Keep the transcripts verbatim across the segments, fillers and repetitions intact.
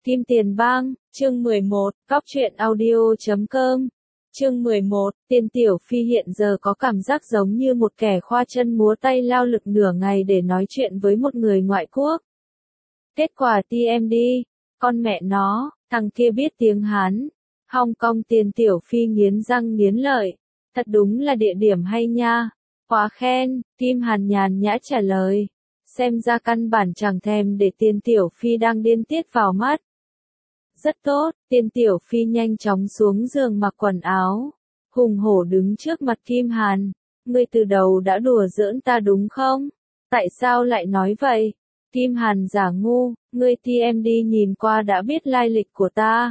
Kim Tiền Bang, chương mười một, Cóc truyện audio chấm com. Chương mười một, Tiên Tiểu Phi hiện giờ có cảm giác giống như một kẻ khoa chân múa tay lao lực nửa ngày để nói chuyện với một người ngoại quốc. Kết quả tê em đê, con mẹ nó, thằng kia biết tiếng Hán. Hong Kong Tiên Tiểu Phi nghiến răng nghiến lợi. Thật đúng là địa điểm hay nha. Quá khen, Kim Hàn nhàn nhã trả lời. Xem ra căn bản chẳng thèm để Tiên Tiểu Phi đang điên tiết vào mắt. Rất tốt, Tiên Tiểu Phi nhanh chóng xuống giường mặc quần áo. Hùng hổ đứng trước mặt Kim Hàn. Ngươi từ đầu đã đùa giỡn ta đúng không? Tại sao lại nói vậy? Kim Hàn giả ngu, ngươi tê em đê nhìn qua đã biết lai lịch của ta.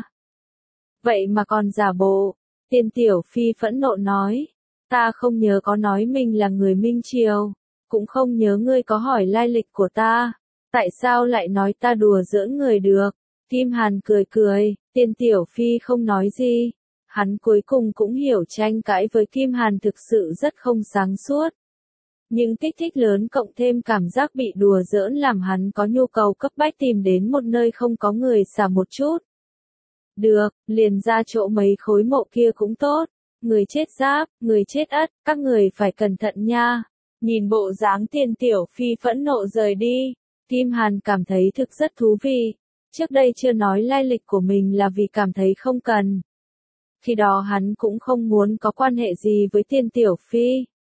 Vậy mà còn giả bộ. Tiên Tiểu Phi phẫn nộ nói. Ta không nhớ có nói mình là người Minh Triều. Cũng không nhớ ngươi có hỏi lai lịch của ta. Tại sao lại nói ta đùa giỡn người được? Kim Hàn cười cười, Tiên Tiểu Phi không nói gì. Hắn cuối cùng cũng hiểu tranh cãi với Kim Hàn thực sự rất không sáng suốt. Những kích thích lớn cộng thêm cảm giác bị đùa giỡn làm hắn có nhu cầu cấp bách tìm đến một nơi không có người xả một chút. Được, liền ra chỗ mấy khối mộ kia cũng tốt. Người chết giáp, người chết ất, các người phải cẩn thận nha. Nhìn bộ dáng Tiên Tiểu Phi phẫn nộ rời đi, Kim Hàn cảm thấy thực rất thú vị. Trước đây chưa nói lai lịch của mình là vì cảm thấy không cần. Khi đó hắn cũng không muốn có quan hệ gì với Tiên Tiểu Phi.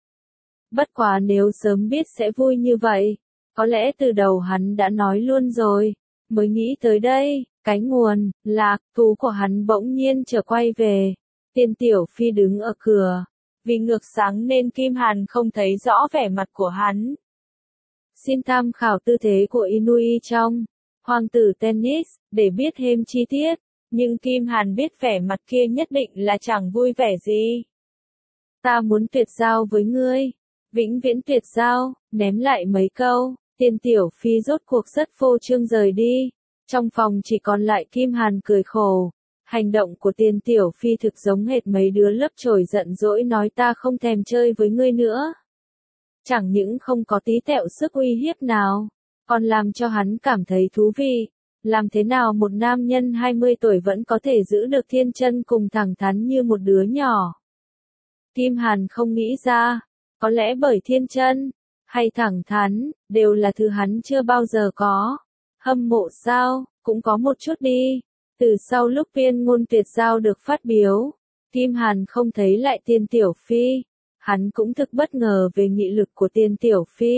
Bất quá nếu sớm biết sẽ vui như vậy, có lẽ từ đầu hắn đã nói luôn rồi. Mới nghĩ tới đây, cái nguồn, lạc, thú của hắn bỗng nhiên trở quay về. Tiên Tiểu Phi đứng ở cửa. Vì ngược sáng nên Kim Hàn không thấy rõ vẻ mặt của hắn. Xin tham khảo tư thế của Inui trong Hoàng tử tennis, để biết thêm chi tiết, nhưng Kim Hàn biết vẻ mặt kia nhất định là chẳng vui vẻ gì. Ta muốn tuyệt giao với ngươi, vĩnh viễn tuyệt giao, ném lại mấy câu, Tiên Tiểu Phi rốt cuộc rất phô trương rời đi. Trong phòng chỉ còn lại Kim Hàn cười khổ. Hành động của Tiên Tiểu Phi thực giống hệt mấy đứa lớp chổi giận dỗi nói ta không thèm chơi với ngươi nữa. Chẳng những không có tí tẹo sức uy hiếp nào, còn làm cho hắn cảm thấy thú vị. Làm thế nào một nam nhân hai mươi tuổi vẫn có thể giữ được thiên chân cùng thẳng thắn như một đứa nhỏ? Kim Hàn không nghĩ ra, có lẽ bởi thiên chân, hay thẳng thắn, đều là thứ hắn chưa bao giờ có. Hâm mộ sao, cũng có một chút đi. Từ sau lúc Viên ngôn tuyệt giao được phát biểu, Kim Hàn không thấy lại Tiên Tiểu Phi. Hắn cũng thực bất ngờ về nghị lực của Tiên Tiểu Phi.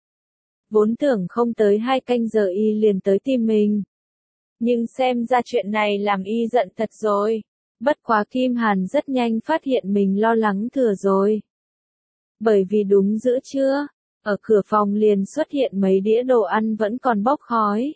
Vốn tưởng không tới hai canh giờ y liền tới tìm mình. Nhưng xem ra chuyện này làm y giận thật rồi. Bất quá Kim Hàn rất nhanh phát hiện mình lo lắng thừa rồi. Bởi vì đúng giữa trưa, ở cửa phòng liền xuất hiện mấy đĩa đồ ăn vẫn còn bốc khói.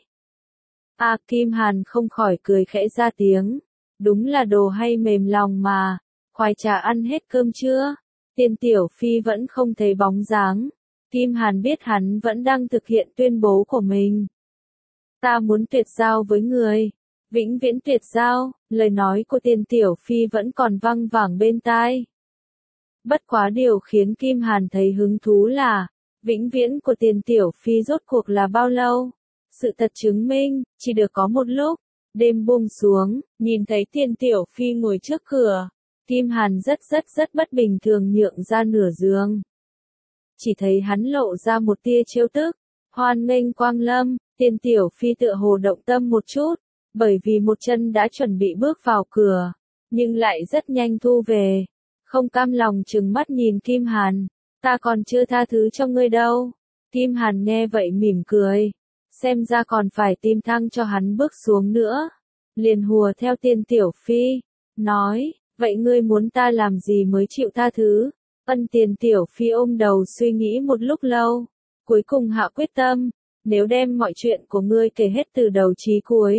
À, Kim Hàn không khỏi cười khẽ ra tiếng. Đúng là đồ hay mềm lòng mà. Khoai trà ăn hết cơm chưa? Tiên Tiểu Phi vẫn không thấy bóng dáng. Kim Hàn biết hắn vẫn đang thực hiện tuyên bố của mình. Ta muốn tuyệt giao với người. Vĩnh viễn tuyệt giao, lời nói của Tiên Tiểu Phi vẫn còn văng vẳng bên tai. Bất quá điều khiến Kim Hàn thấy hứng thú là, vĩnh viễn của Tiên Tiểu Phi rốt cuộc là bao lâu? Sự thật chứng minh, chỉ được có một lúc. Đêm buông xuống, nhìn thấy Tiên Tiểu Phi ngồi trước cửa. Kim Hàn rất rất rất bất bình thường nhượng ra nửa giường. Chỉ thấy hắn lộ ra một tia trêu tức. Hoan nghênh quang lâm, Tiên Tiểu Phi tựa hồ động tâm một chút. Bởi vì một chân đã chuẩn bị bước vào cửa. Nhưng lại rất nhanh thu về. Không cam lòng trừng mắt nhìn Kim Hàn. Ta còn chưa tha thứ cho ngươi đâu. Kim Hàn nghe vậy mỉm cười. Xem ra còn phải tìm thăng cho hắn bước xuống nữa. Liền hùa theo Tiên Tiểu Phi. Nói, vậy ngươi muốn ta làm gì mới chịu tha thứ? Ân Tiên Tiểu Phi ôm đầu suy nghĩ một lúc lâu. Cuối cùng hạ quyết tâm. Nếu đem mọi chuyện của ngươi kể hết từ đầu chí cuối,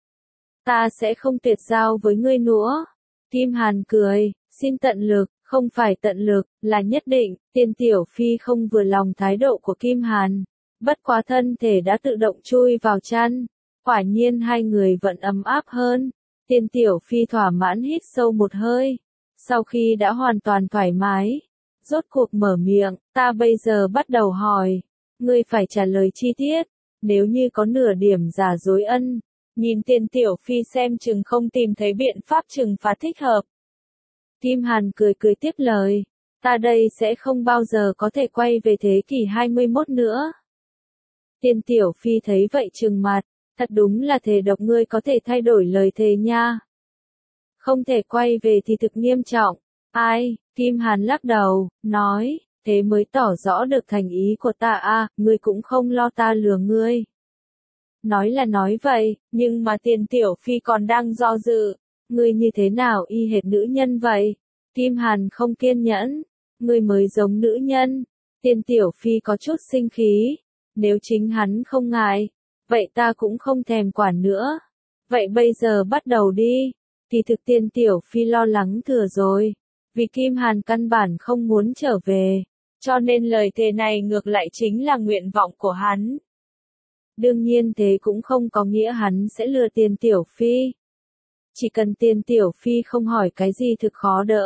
ta sẽ không tuyệt giao với ngươi nữa. Kim Hàn cười, xin tận lực, không phải tận lực, là nhất định. Tiên Tiểu Phi không vừa lòng thái độ của Kim Hàn. Bất quá thân thể đã tự động chui vào chăn. Quả nhiên hai người vẫn ấm áp hơn. Tiên Tiểu Phi thỏa mãn hít sâu một hơi. Sau khi đã hoàn toàn thoải mái, rốt cuộc mở miệng, ta bây giờ bắt đầu hỏi. Ngươi phải trả lời chi tiết. Nếu như có nửa điểm giả dối ân, nhìn Tiền Tiểu Phi xem chừng không tìm thấy biện pháp trừng phạt thích hợp. Kim Hàn cười cười tiếp lời, ta đây sẽ không bao giờ có thể quay về thế kỷ hai mươi mốt nữa. Tiền Tiểu Phi thấy vậy trừng mặt, thật đúng là thề độc, ngươi có thể thay đổi lời thề nha. Không thể quay về thì thực nghiêm trọng. Ai? Kim Hàn lắc đầu, nói, thế mới tỏ rõ được thành ý của ta à, ngươi cũng không lo ta lừa ngươi. Nói là nói vậy, nhưng mà Tiền Tiểu Phi còn đang do dự. Ngươi như thế nào y hệt nữ nhân vậy? Kim Hàn không kiên nhẫn. Ngươi mới giống nữ nhân. Tiền Tiểu Phi có chút sinh khí. Nếu chính hắn không ngại, vậy ta cũng không thèm quản nữa. Vậy bây giờ bắt đầu đi. Thì thực Tiền Tiểu Phi lo lắng thừa rồi. Vì Kim Hàn căn bản không muốn trở về. Cho nên lời thề này ngược lại chính là nguyện vọng của hắn. Đương nhiên thế cũng không có nghĩa hắn sẽ lừa Tiền Tiểu Phi. Chỉ cần Tiền Tiểu Phi không hỏi cái gì thực khó đỡ.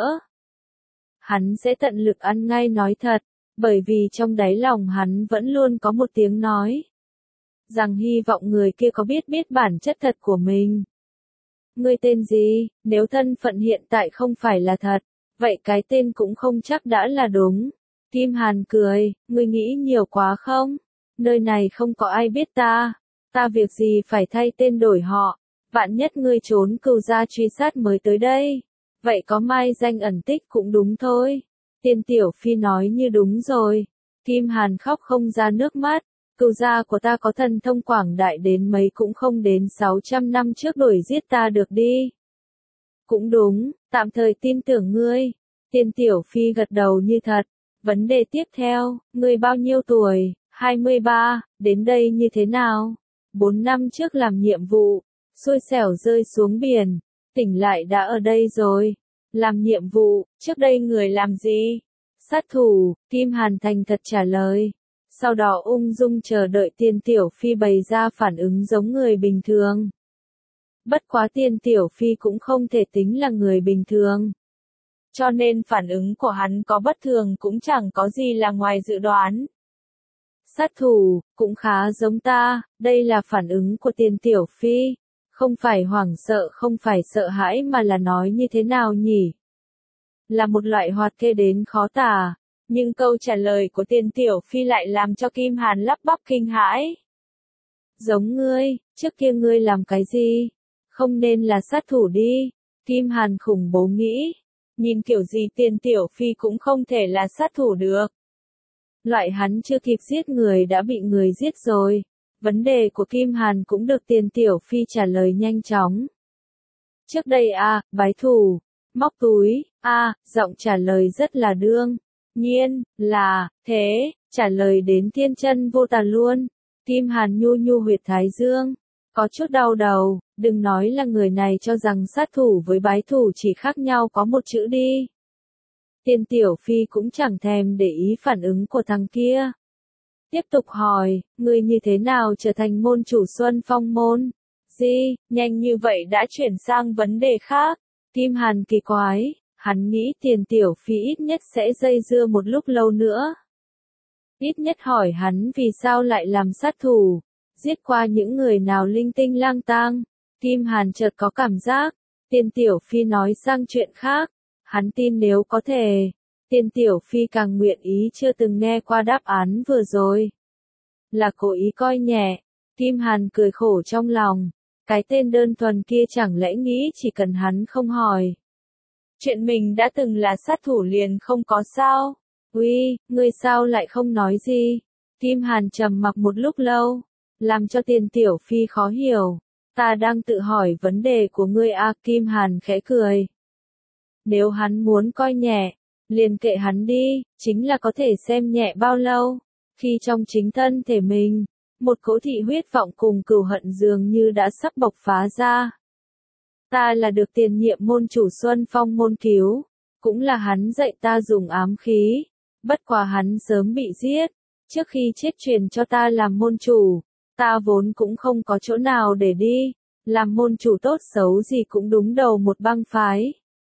Hắn sẽ tận lực ăn ngay nói thật, bởi vì trong đáy lòng hắn vẫn luôn có một tiếng nói. Rằng hy vọng người kia có biết biết bản chất thật của mình. Ngươi tên gì, nếu thân phận hiện tại không phải là thật, vậy cái tên cũng không chắc đã là đúng. Kim Hàn cười, ngươi nghĩ nhiều quá không? Nơi này không có ai biết ta, ta việc gì phải thay tên đổi họ, vạn nhất ngươi trốn cừu gia truy sát mới tới đây, vậy có mai danh ẩn tích cũng đúng thôi. Tiền Tiểu Phi nói như đúng rồi. Kim Hàn khóc không ra nước mắt, cừu gia của ta có thần thông quảng đại đến mấy cũng không đến sáu trăm năm trước đuổi giết ta được đi. Cũng đúng, tạm thời tin tưởng ngươi. Tiền Tiểu Phi gật đầu như thật. Vấn đề tiếp theo, ngươi bao nhiêu tuổi? hai mươi ba, đến đây như thế nào? bốn năm trước làm nhiệm vụ, xui xẻo rơi xuống biển, tỉnh lại đã ở đây rồi. Làm nhiệm vụ, trước đây người làm gì? Sát thủ, Kim Hàn thành thật trả lời. Sau đó ung dung chờ đợi Tiền Tiểu Phi bày ra phản ứng giống người bình thường. Bất quá Tiền Tiểu Phi cũng không thể tính là người bình thường. Cho nên phản ứng của hắn có bất thường cũng chẳng có gì là ngoài dự đoán. Sát thủ, cũng khá giống ta, đây là phản ứng của Tiền Tiểu Phi. Không phải hoảng sợ, không phải sợ hãi mà là nói như thế nào nhỉ? Là một loại hoạt kê đến khó tả. Nhưng câu trả lời của Tiền Tiểu Phi lại làm cho Kim Hàn lắp bắp kinh hãi. Giống ngươi, trước kia ngươi làm cái gì? Không nên là sát thủ đi. Kim Hàn khủng bố nghĩ. Nhìn kiểu gì Tiền Tiểu Phi cũng không thể là sát thủ được. Loại hắn chưa kịp giết người đã bị người giết rồi. Vấn đề của Kim Hàn cũng được Tiền Tiểu Phi trả lời nhanh chóng. Trước đây a, bái thủ, móc túi, a, giọng trả lời rất là đương nhiên, là, thế, trả lời đến thiên chân vô tà luôn. Kim Hàn nhu nhu huyệt thái dương, có chút đau đầu, đừng nói là người này cho rằng sát thủ với bái thủ chỉ khác nhau có một chữ đi. Tiền Tiểu Phi cũng chẳng thèm để ý phản ứng của thằng kia. Tiếp tục hỏi, ngươi như thế nào trở thành môn chủ Xuân Phong môn? Gì, nhanh như vậy đã chuyển sang vấn đề khác. Kim Hàn kỳ quái, hắn nghĩ Tiền Tiểu Phi ít nhất sẽ dây dưa một lúc lâu nữa. Ít nhất hỏi hắn vì sao lại làm sát thủ, giết qua những người nào linh tinh lang tang. Kim Hàn chợt có cảm giác, Tiền Tiểu Phi nói sang chuyện khác. Hắn tin nếu có thể, Tiền Tiểu Phi càng nguyện ý chưa từng nghe qua đáp án vừa rồi. Là cố ý coi nhẹ. Kim Hàn cười khổ trong lòng. Cái tên đơn thuần kia chẳng lẽ nghĩ chỉ cần hắn không hỏi. Chuyện mình đã từng là sát thủ liền không có sao. Uy, ngươi sao lại không nói gì? Kim Hàn trầm mặc một lúc lâu, làm cho Tiền Tiểu Phi khó hiểu. Ta đang tự hỏi vấn đề của ngươi a. Kim Hàn khẽ cười. Nếu hắn muốn coi nhẹ, liền kệ hắn đi, chính là có thể xem nhẹ bao lâu. Khi trong chính thân thể mình, một cỗ thị huyết vọng cùng cừu hận dường như đã sắp bộc phá ra. Ta là được tiền nhiệm môn chủ Xuân Phong môn cứu, cũng là hắn dạy ta dùng ám khí, bất quá hắn sớm bị giết, trước khi chết truyền cho ta làm môn chủ, ta vốn cũng không có chỗ nào để đi, làm môn chủ tốt xấu gì cũng đúng đầu một bang phái.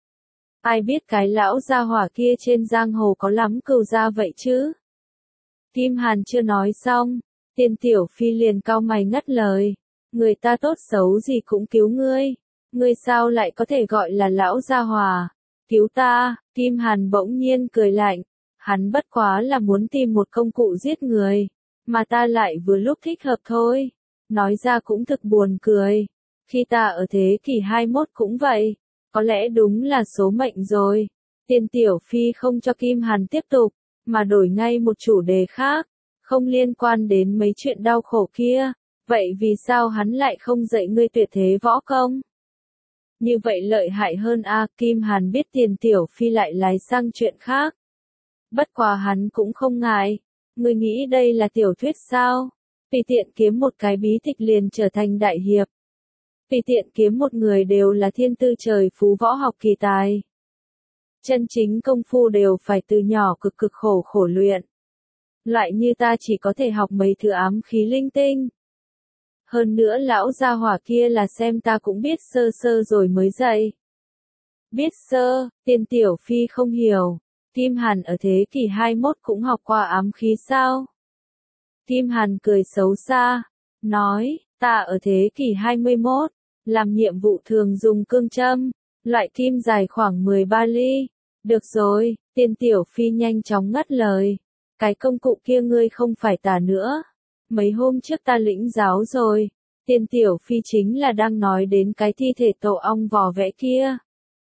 Ai biết cái lão gia hỏa kia trên giang hồ có lắm cừu gia vậy chứ? Kim Hàn chưa nói xong, Tiền Tiểu Phi liền cau mày ngắt lời. Người ta tốt xấu gì cũng cứu ngươi. Ngươi sao lại có thể gọi là lão gia hòa? Cứu ta, Kim Hàn bỗng nhiên cười lạnh. Hắn bất quá là muốn tìm một công cụ giết người. Mà ta lại vừa lúc thích hợp thôi. Nói ra cũng thực buồn cười. Khi ta ở thế kỷ hai mươi mốt cũng vậy. Có lẽ đúng là số mệnh rồi. Tiên Tiểu Phi không cho Kim Hàn tiếp tục, mà đổi ngay một chủ đề khác. Không liên quan đến mấy chuyện đau khổ kia. Vậy vì sao hắn lại không dạy ngươi tuyệt thế võ công? Như vậy lợi hại hơn a. Kim Hàn biết Tiền Tiểu Phi lại lái sang chuyện khác. Bất quá hắn cũng không ngại. Ngươi nghĩ đây là tiểu thuyết sao? Tùy tiện kiếm một cái bí tịch liền trở thành đại hiệp. Tùy tiện kiếm một người đều là thiên tư trời phú võ học kỳ tài. Chân chính công phu đều phải từ nhỏ cực cực khổ khổ luyện. Loại như ta chỉ có thể học mấy thứ ám khí linh tinh. Hơn nữa lão gia hỏa kia là xem ta cũng biết sơ sơ rồi mới dạy. Biết sơ, Tiên Tiểu Phi không hiểu. Kim Hàn ở thế kỷ hai mươi mốt cũng học qua ám khí sao? Kim Hàn cười xấu xa, nói, ta ở thế kỷ hai mươi mốt, làm nhiệm vụ thường dùng cương châm, loại kim dài khoảng mười ba ly. Được rồi, Tiên Tiểu Phi nhanh chóng ngắt lời. Cái công cụ kia ngươi không phải tả nữa. Mấy hôm trước ta lĩnh giáo rồi. Tiên Tiểu Phi chính là đang nói đến cái thi thể tổ ong vò vẽ kia.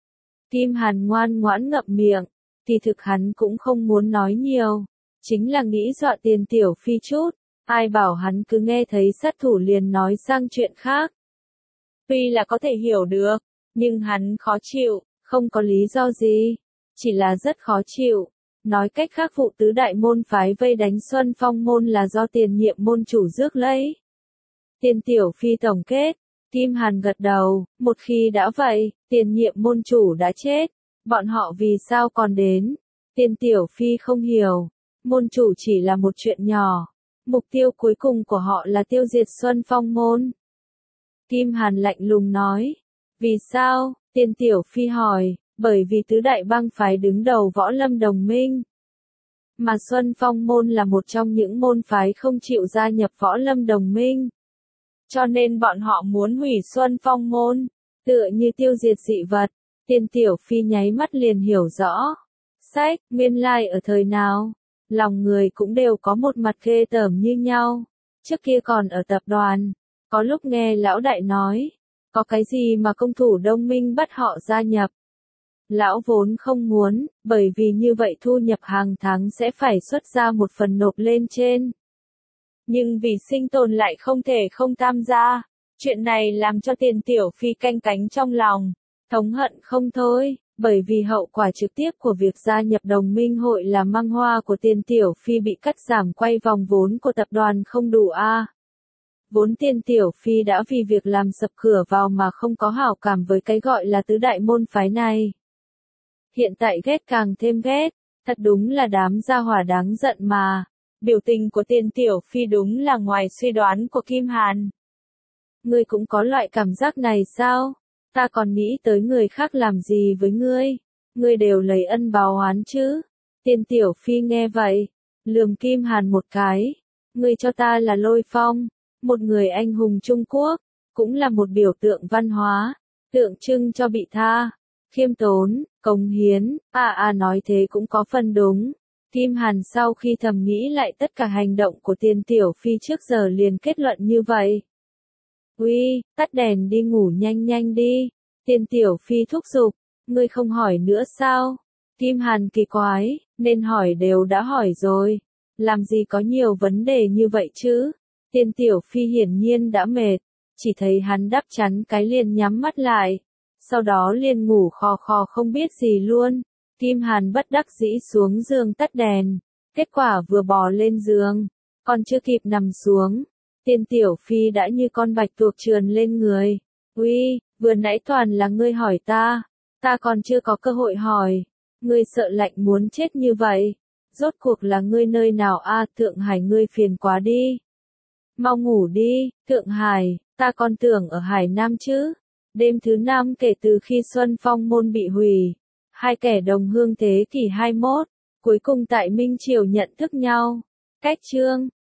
Kim Hàn ngoan ngoãn ngậm miệng. Thì thực hắn cũng không muốn nói nhiều. Chính là nghĩ dọa Tiên Tiểu Phi chút. Ai bảo hắn cứ nghe thấy sát thủ liền nói sang chuyện khác. Tuy là có thể hiểu được, nhưng hắn khó chịu, không có lý do gì. Chỉ là rất khó chịu. Nói cách khác vụ tứ đại môn phái vây đánh Xuân Phong môn là do tiền nhiệm môn chủ rước lấy. Tiên Tiểu Phi tổng kết. Kim Hàn gật đầu, một khi đã vậy, tiền nhiệm môn chủ đã chết. Bọn họ vì sao còn đến? Tiên Tiểu Phi không hiểu. Môn chủ chỉ là một chuyện nhỏ. Mục tiêu cuối cùng của họ là tiêu diệt Xuân Phong môn. Kim Hàn lạnh lùng nói. Vì sao? Tiên Tiểu Phi hỏi. Bởi vì tứ đại bang phái đứng đầu võ lâm đồng minh. Mà Xuân Phong môn là một trong những môn phái không chịu gia nhập võ lâm đồng minh. Cho nên bọn họ muốn hủy Xuân Phong môn. Tựa như tiêu diệt dị vật. Tiên Tiểu Phi nháy mắt liền hiểu rõ. Sách, nguyên lai ở thời nào? Lòng người cũng đều có một mặt ghê tởm như nhau. Trước kia còn ở tập đoàn. Có lúc nghe lão đại nói. Có cái gì mà công thủ đồng minh bắt họ gia nhập. Lão vốn không muốn, bởi vì như vậy thu nhập hàng tháng sẽ phải xuất ra một phần nộp lên trên. Nhưng vì sinh tồn lại không thể không tham gia. Chuyện này làm cho Tiền Tiểu Phi canh cánh trong lòng. Thống hận không thôi, bởi vì hậu quả trực tiếp của việc gia nhập đồng minh hội là mang hoa của Tiền Tiểu Phi bị cắt giảm quay vòng vốn của tập đoàn không đủ a. À. Vốn Tiền Tiểu Phi đã vì việc làm sập cửa vào mà không có hảo cảm với cái gọi là tứ đại môn phái này. Hiện tại ghét càng thêm ghét, thật đúng là đám gia hỏa đáng giận mà. Biểu tình của Tiền Tiểu Phi đúng là ngoài suy đoán của Kim Hàn. Ngươi cũng có loại cảm giác này sao? Ta còn nghĩ tới người khác làm gì với ngươi? Ngươi đều lấy ân báo oán chứ? Tiền Tiểu Phi nghe vậy, lườm Kim Hàn một cái. Ngươi cho ta là Lôi Phong, một người anh hùng Trung Quốc, cũng là một biểu tượng văn hóa, tượng trưng cho bị tha, khiêm tốn, cống hiến. À à nói thế cũng có phần đúng. Kim Hàn sau khi thầm nghĩ lại tất cả hành động của Tiền Tiểu Phi trước giờ liền kết luận như vậy. Uy, tắt đèn đi ngủ nhanh nhanh đi. Tiền Tiểu Phi thúc giục. Ngươi không hỏi nữa sao? Kim Hàn kỳ quái, nên hỏi đều đã hỏi rồi. Làm gì có nhiều vấn đề như vậy chứ? Tiền Tiểu Phi hiển nhiên đã mệt. Chỉ thấy hắn đắp chắn cái liền nhắm mắt lại. Sau đó liền ngủ khò khò không biết gì luôn. Kim Hàn bất đắc dĩ xuống giường tắt đèn. Kết quả vừa bò lên giường. Còn chưa kịp nằm xuống. Tiền Tiểu Phi đã như con bạch tuộc trườn lên người. Uy, vừa nãy toàn là ngươi hỏi ta. Ta còn chưa có cơ hội hỏi. Ngươi sợ lạnh muốn chết như vậy. Rốt cuộc là ngươi nơi nào a? À, Thượng Hải ngươi phiền quá đi. Mau ngủ đi, Thượng Hải, ta còn tưởng ở Hải Nam chứ. Đêm thứ năm kể từ khi Xuân Phong môn bị hủy. Hai kẻ đồng hương thế kỷ hai mươi mốt, cuối cùng tại Minh Triều nhận thức nhau. Cách chương